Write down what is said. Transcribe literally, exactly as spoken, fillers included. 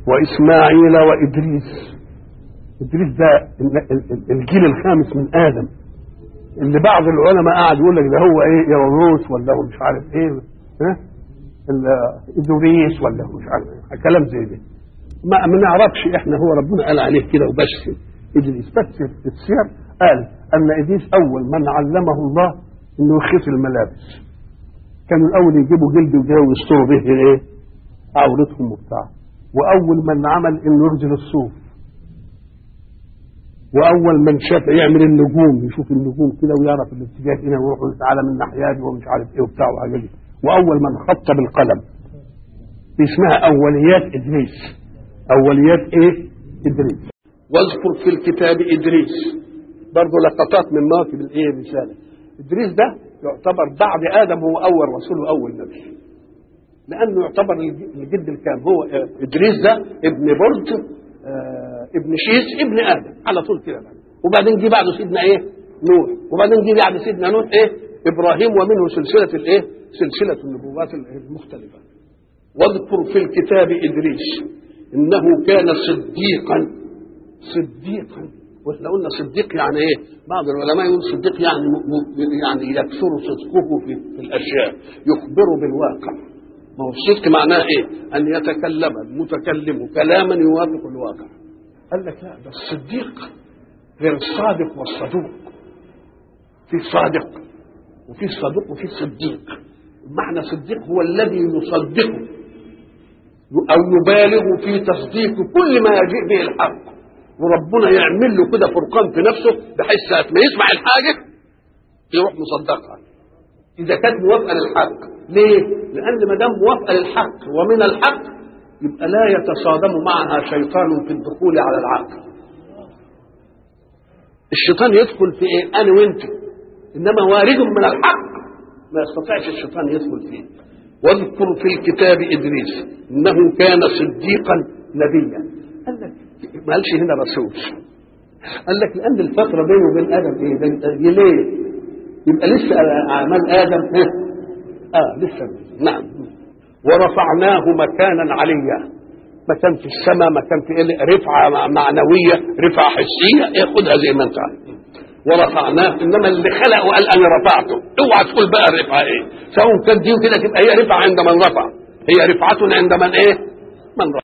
وإسماعيل وإدريس. إدريس ده الجيل الخامس من آدم، اللي بعض العلماء قاعد يقول لك ده هو إيه، يروس ولا هو مش عارف إيه، ها إدريس ولا هو مش عارف إيه، كلام زي ده ما ما نعرفش إحنا. هو ربنا قال عليه كده وبس إدريس. بس في السير قال أن إدريس أول من علمه الله إنه يخيط الملابس. كانوا الأول يجيبوا جلد وجاوا ويستروا به إيه عورتهم وبتاع. وأول من عمل إنه يرجل الصوف. وأول من شاف يعمل النجوم، يشوف النجوم كده ويعرف الاتجاه هنا ويروح تعالى من ناحية ومش عارف إيه وبتاع وحاجات دي. وأول من خط بالقلم. اسمها أوليات إدريس. أوليات إيه؟ إدريس. واذكر في الكتاب إدريس. برضه لقطات من مواكب الإيه الرسالة. إدريس ده يعتبر بعد آدم هو أول رسول وأول نبي، لأنه يعتبر الجد الكام. هو إدريس ده ابن برد، آه ابن شيس، ابن آدم على طول كده. وبعدين جه بعده سيدنا إيه نوح، وبعدين جه بعد سيدنا نوح إيه إبراهيم، ومنه سلسلة الإيه سلسلة النبوات المختلفة. واذكر في الكتاب إدريس إنه كان صديقا. صديقا، واحنا قلنا صديق يعني ايه؟ بعض العلماء يقول صديق يعني يعني يكثر صدقه في, في الاشياء، يخبر بالواقع. ما هو الصدق معناه ايه؟ ان يتكلم المتكلم كلاما يوافق الواقع. قال لك لا، ده الصديق غير الصادق والصدوق. في صادق وفي صدوق وفي صديق. معنى صديق هو الذي يصدقه او يبالغ في تصديق كل ما يجيء به الحق، وربنا يعمل له كده فرقان في نفسه بحيث ساعة ما يسمع الحاجة يروح مصدقها إذا كانت موافقة للحق. ليه؟ لأن ما دام موافقة للحق ومن الحق يبقى لا يتصادم معها شيطان في الدخول على العقل. الشيطان يدخل في إيه؟ أنا وأنت، إنما وارد من الحق ما يستطيعش الشيطان يدخل فيه. واذكر في الكتاب إدريس إنه كان صديقا نبيا. قال لك ما قالش هنا رسول، قال لك لأن الفترة بينه وبين آدم إيه؟ ليه؟ يبقى لسه أعمال آدم إيه؟ آه لسه. نعم. ورفعناه مكانا عليا. مكان في السماء، مكان في إيه؟ رفعة معنوية، رفعة حسية، إيه خدها زي ما أنت عارف. ورفعناه، إنما اللي خلق وقال أنا رفعته. اوعى تقول بقى الرفعة إيه؟ سواء كانت دي وكده تبقى هي رفعة عند من رفع، هي رفعة عند من إيه؟ من رفع.